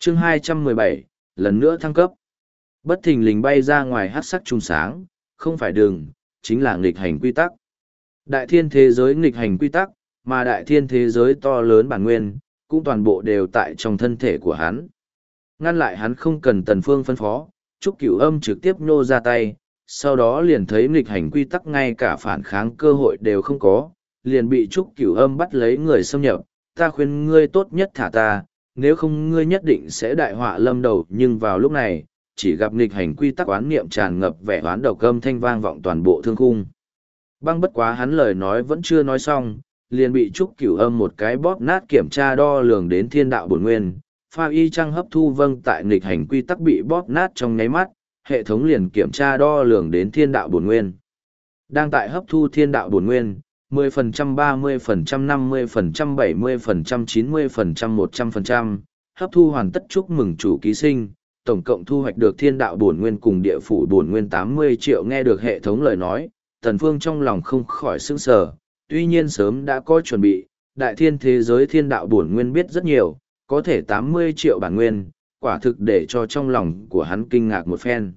Chương 217, lần nữa thăng cấp. Bất thình lình bay ra ngoài hắc sắc trung sáng, không phải đường, chính là nghịch hành quy tắc. Đại thiên thế giới nghịch hành quy tắc, mà đại thiên thế giới to lớn bản nguyên, cũng toàn bộ đều tại trong thân thể của hắn. Ngăn lại hắn không cần Tần Phương phân phó, Trúc Cửu Âm trực tiếp nhô ra tay, sau đó liền thấy nghịch hành quy tắc ngay cả phản kháng cơ hội đều không có, liền bị Trúc Cửu Âm bắt lấy người xâm nhập, ta khuyên ngươi tốt nhất thả ta, nếu không ngươi nhất định sẽ đại họa lâm đầu. Nhưng vào lúc này, chỉ gặp nghịch hành quy tắc oán niệm tràn ngập vẻ oán độc âm thanh vang vọng toàn bộ thương khung. Băng bất quá hắn lời nói vẫn chưa nói xong, liền bị Trúc Cửu Âm một cái bóp nát kiểm tra đo lường đến thiên đạo bổn nguyên. Pha y trăng hấp thu vâng tại nghịch hành quy tắc bị bóp nát trong nháy mắt, hệ thống liền kiểm tra đo lường đến thiên đạo bổn nguyên. Đang tại hấp thu thiên đạo bổn nguyên, 10%, 30%, 50%, 70%, 90%, 100%, hấp thu hoàn tất. Chúc mừng chủ ký sinh, tổng cộng thu hoạch được thiên đạo bổn nguyên cùng địa phủ bổn nguyên 80 triệu. Nghe được hệ thống lời nói, Tần Phương trong lòng không khỏi sững sờ, tuy nhiên sớm đã có chuẩn bị, đại thiên thế giới thiên đạo bổn nguyên biết rất nhiều, có thể 80 triệu bản nguyên, quả thực để cho trong lòng của hắn kinh ngạc một phen.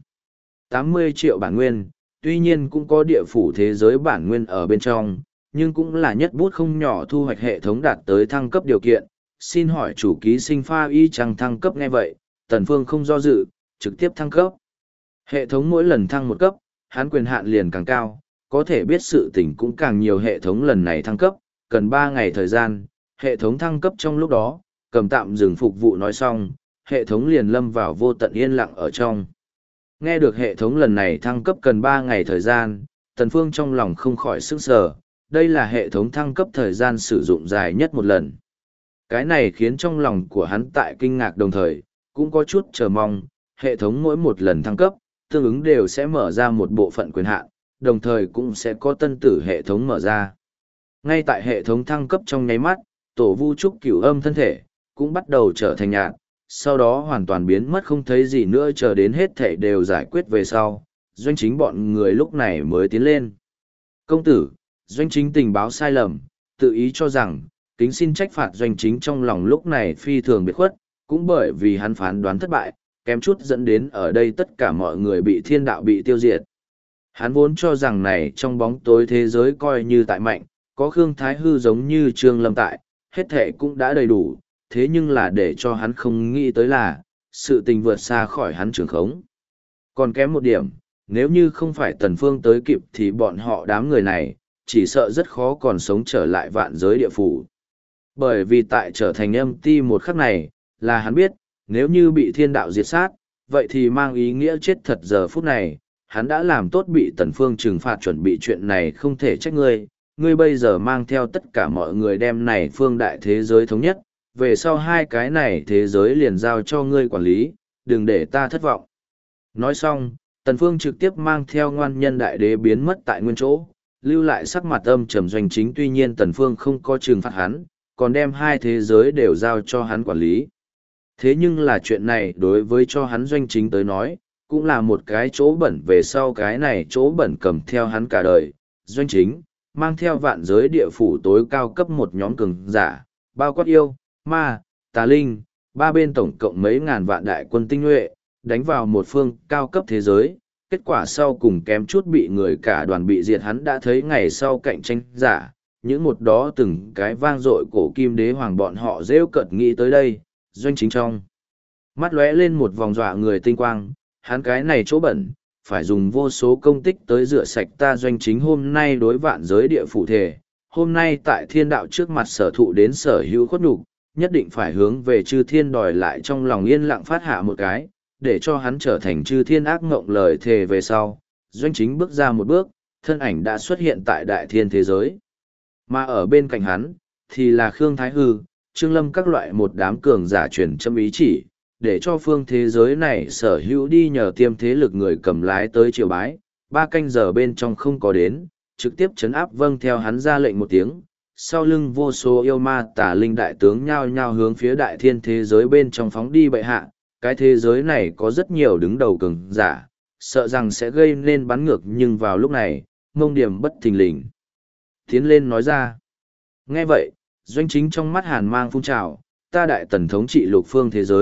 80 triệu bản nguyên, tuy nhiên cũng có địa phủ thế giới bản nguyên ở bên trong, nhưng cũng là nhất bút không nhỏ. Thu hoạch hệ thống đạt tới thăng cấp điều kiện. Xin hỏi chủ ký sinh Pha y trăng thăng cấp. Nghe vậy, Tần Phương không do dự, trực tiếp thăng cấp. Hệ thống mỗi lần thăng một cấp, hắn quyền hạn liền càng cao, có thể biết sự tình cũng càng nhiều. Hệ thống lần này thăng cấp, cần 3 ngày thời gian. Hệ thống thăng cấp trong lúc đó, cầm tạm dừng phục vụ nói xong, hệ thống liền lâm vào vô tận yên lặng ở trong. Nghe được hệ thống lần này thăng cấp cần 3 ngày thời gian, Tần Phương trong lòng không khỏi sững sờ, đây là hệ thống thăng cấp thời gian sử dụng dài nhất một lần. Cái này khiến trong lòng của hắn tại kinh ngạc đồng thời, cũng có chút chờ mong, hệ thống mỗi một lần thăng cấp, tương ứng đều sẽ mở ra một bộ phận quyền hạn, đồng thời cũng sẽ có tân tử hệ thống mở ra. Ngay tại hệ thống thăng cấp trong nháy mắt, tổ vu Trúc Cửu Âm thân thể, cũng bắt đầu trở thành nhạt, sau đó hoàn toàn biến mất không thấy gì nữa. Chờ đến hết thể đều giải quyết về sau, Doanh Chính bọn người lúc này mới tiến lên. Công tử, Doanh Chính tình báo sai lầm, tự ý cho rằng, kính xin trách phạt. Doanh Chính trong lòng lúc này phi thường biệt khuất, cũng bởi vì hắn phán đoán thất bại, kém chút dẫn đến ở đây tất cả mọi người bị thiên đạo bị tiêu diệt. Hắn vốn cho rằng này trong bóng tối thế giới coi như tại mạnh, có Khương Thái Hư giống như Trương Lâm tại, hết thể cũng đã đầy đủ, thế nhưng là để cho hắn không nghĩ tới là, sự tình vượt xa khỏi hắn trường khống. Còn kém một điểm, nếu như không phải Tần Phương tới kịp thì bọn họ đám người này, chỉ sợ rất khó còn sống trở lại vạn giới địa phủ. Bởi vì tại trở thành âm ti một khắc này, là hắn biết, nếu như bị thiên đạo diệt sát, vậy thì mang ý nghĩa chết thật. Giờ phút này, hắn đã làm tốt bị Tần Phương trừng phạt chuẩn bị. Chuyện này không thể trách ngươi, ngươi bây giờ mang theo tất cả mọi người đem này phương đại thế giới thống nhất, về sau hai cái này thế giới liền giao cho ngươi quản lý, đừng để ta thất vọng. Nói xong, Tần Phương trực tiếp mang theo ngoan nhân đại đế biến mất tại nguyên chỗ, lưu lại sắc mặt âm trầm Doanh Chính. Tuy nhiên Tần Phương không có trừng phạt hắn, còn đem hai thế giới đều giao cho hắn quản lý. Thế nhưng là chuyện này đối với cho hắn Doanh Chính tới nói, cũng là một cái chỗ bẩn. Về sau cái này chỗ bẩn cầm theo hắn cả đời. Doanh Chính mang theo vạn giới địa phủ tối cao cấp một nhóm cường giả, bao quát yêu, ma, tà linh, ba bên tổng cộng mấy ngàn vạn đại quân tinh nhuệ, đánh vào một phương cao cấp thế giới. Kết quả sau cùng kém chút bị người cả đoàn bị diệt. Hắn đã thấy ngày sau cạnh tranh giả, những một đó từng cái vang dội cổ kim đế hoàng bọn họ rêu cợt. Nghĩ tới đây, Doanh Chính trong mắt lóe lên một vòng dọa người tinh quang. Hắn cái này chỗ bẩn, phải dùng vô số công tích tới rửa sạch ta. Doanh Chính hôm nay đối vạn giới địa phủ thể, hôm nay tại thiên đạo trước mặt sở thụ đến sở hữu khuất nhục, nhất định phải hướng về chư thiên đòi lại. Trong lòng yên lặng phát hạ một cái, để cho hắn trở thành chư thiên ác ngộng lời thề. Về sau, Doanh Chính bước ra một bước, thân ảnh đã xuất hiện tại đại thiên thế giới. Mà ở bên cạnh hắn, thì là Khương Thái Hư, Trương Lâm các loại một đám cường giả truyền châm ý chỉ, để cho phương thế giới này sở hữu đi nhờ tiêm thế lực người cầm lái tới triều bái. 3 canh giờ bên trong không có đến, trực tiếp chấn áp. Vâng theo hắn ra lệnh một tiếng, sau lưng vô số yêu ma tà linh đại tướng nhao nhao hướng phía đại thiên thế giới bên trong phóng đi. Bệ hạ, cái thế giới này có rất nhiều đứng đầu cường giả, sợ rằng sẽ gây nên bắn ngược. Nhưng vào lúc này, Mông Điểm bất thình lình tiến lên nói ra. Nghe vậy, Doanh Chính trong mắt hàn mang phun trào, ta đại tần thống trị lục phương thế giới,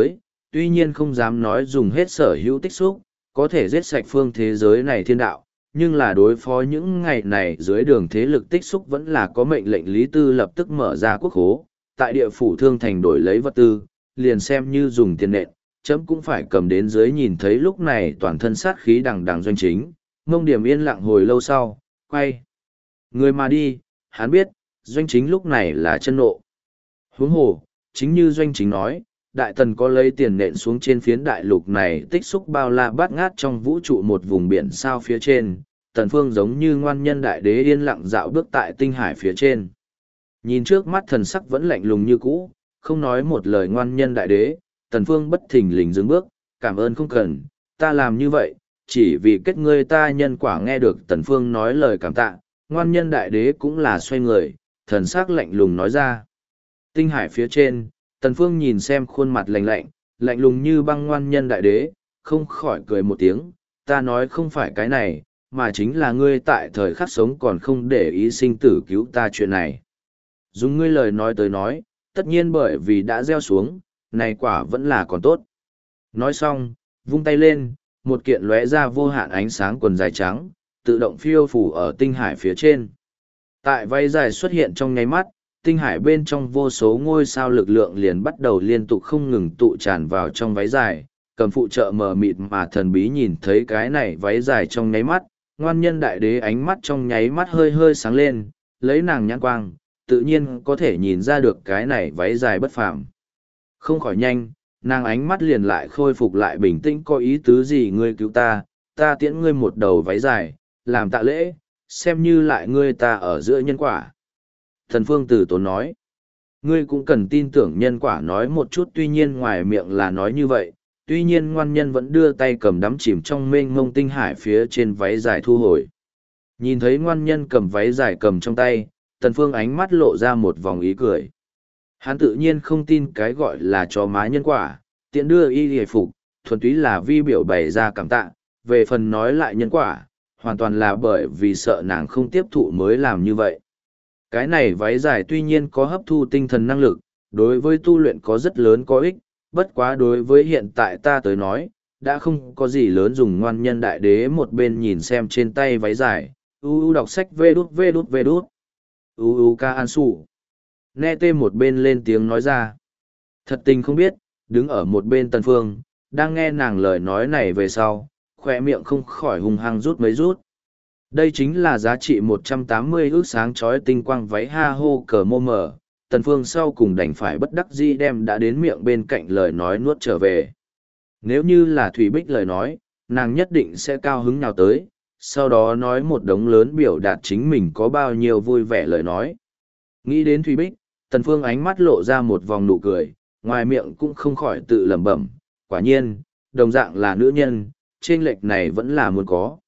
tuy nhiên không dám nói dùng hết sở hữu tích xúc, có thể giết sạch phương thế giới này thiên đạo, nhưng là đối phó những ngày này dưới đường thế lực tích xúc vẫn là có mệnh lệnh Lý Tư lập tức mở ra quốc khố, tại địa phủ Thương Thành đổi lấy vật tư, liền xem như dùng tiền nện, chấm cũng phải cầm đến dưới. Nhìn thấy lúc này toàn thân sát khí đằng đằng Doanh Chính, Mông Điểm yên lặng hồi lâu sau, quay người mà đi, hắn biết, Doanh Chính lúc này là chân nộ. Huống hồ, chính như Doanh Chính nói, Đại Tần có lấy tiền nện xuống trên phiến đại lục này tích xúc bao la bát ngát trong vũ trụ một vùng biển sao phía trên, Tần Phương giống như ngoan nhân đại đế yên lặng dạo bước tại tinh hải phía trên. Nhìn trước mắt thần sắc vẫn lạnh lùng như cũ, không nói một lời ngoan nhân đại đế, Tần Phương bất thình lình dừng bước, cảm ơn không cần, ta làm như vậy, chỉ vì kết ngươi ta nhân quả. Nghe được Tần Phương nói lời cảm tạ, ngoan nhân đại đế cũng là xoay người, thần sắc lạnh lùng nói ra. Tinh hải phía trên, Tần Phương nhìn xem khuôn mặt lạnh lạnh, lạnh lùng như băng ngoan nhân đại đế, không khỏi cười một tiếng, ta nói không phải cái này, mà chính là ngươi tại thời khắc sống còn không để ý sinh tử cứu ta chuyện này. Dùng ngươi lời nói tới nói, tất nhiên bởi vì đã gieo xuống, này quả vẫn là còn tốt. Nói xong, vung tay lên, một kiện lóe ra vô hạn ánh sáng quần dài trắng, tự động phiêu phủ ở tinh hải phía trên. Tại váy dài xuất hiện trong nháy mắt, tinh hải bên trong vô số ngôi sao lực lượng liền bắt đầu liên tục không ngừng tụ tràn vào trong váy dài, cầm phụ trợ mờ mịt mà thần bí nhìn thấy cái này váy dài trong nháy mắt, ngoan nhân đại đế ánh mắt trong nháy mắt hơi hơi sáng lên, lấy nàng nhãn quang, tự nhiên có thể nhìn ra được cái này váy dài bất phàm. Không khỏi nhanh, nàng ánh mắt liền lại khôi phục lại bình tĩnh, có ý tứ gì ngươi cứu ta, ta tiễn ngươi một đầu váy dài, làm tạ lễ, xem như lại ngươi ta ở giữa nhân quả. Thần Phương Tử Tốn nói, ngươi cũng cần tin tưởng nhân quả nói một chút, tuy nhiên ngoài miệng là nói như vậy, tuy nhiên ngoan nhân vẫn đưa tay cầm đắm chìm trong mênh mông tinh hải phía trên váy dài thu hồi. Nhìn thấy ngoan nhân cầm váy dài cầm trong tay, Tần Phương ánh mắt lộ ra một vòng ý cười. Hắn tự nhiên không tin cái gọi là chó má nhân quả, tiện đưa y hề phục, thuần túy là vi biểu bày ra cảm tạ, về phần nói lại nhân quả, hoàn toàn là bởi vì sợ nàng không tiếp thụ mới làm như vậy. Cái này váy dài tuy nhiên có hấp thu tinh thần năng lực, đối với tu luyện có rất lớn có ích, bất quá đối với hiện tại ta tới nói, đã không có gì lớn dùng. Ngoan nhân đại đế một bên nhìn xem trên tay váy dài, đọc sách vê đút. Ca An Sủ. Nghe tê một bên lên tiếng nói ra. Thật tình không biết, đứng ở một bên Tần Phương, đang nghe nàng lời nói này về sau, khỏe miệng không khỏi hung hăng rút mấy rút. Đây chính là giá trị 180 ước sáng chói tinh quang váy ha hô cờ mô mờ. Tần Phương sau cùng đành phải bất đắc dĩ đem đã đến miệng bên cạnh lời nói nuốt trở về. Nếu như là Thủy Bích lời nói, nàng nhất định sẽ cao hứng nào tới, sau đó nói một đống lớn biểu đạt chính mình có bao nhiêu vui vẻ lời nói. Nghĩ đến Thủy Bích, Tần Phương ánh mắt lộ ra một vòng nụ cười, ngoài miệng cũng không khỏi tự lẩm bẩm, quả nhiên, đồng dạng là nữ nhân, chênh lệch này vẫn là muốn có.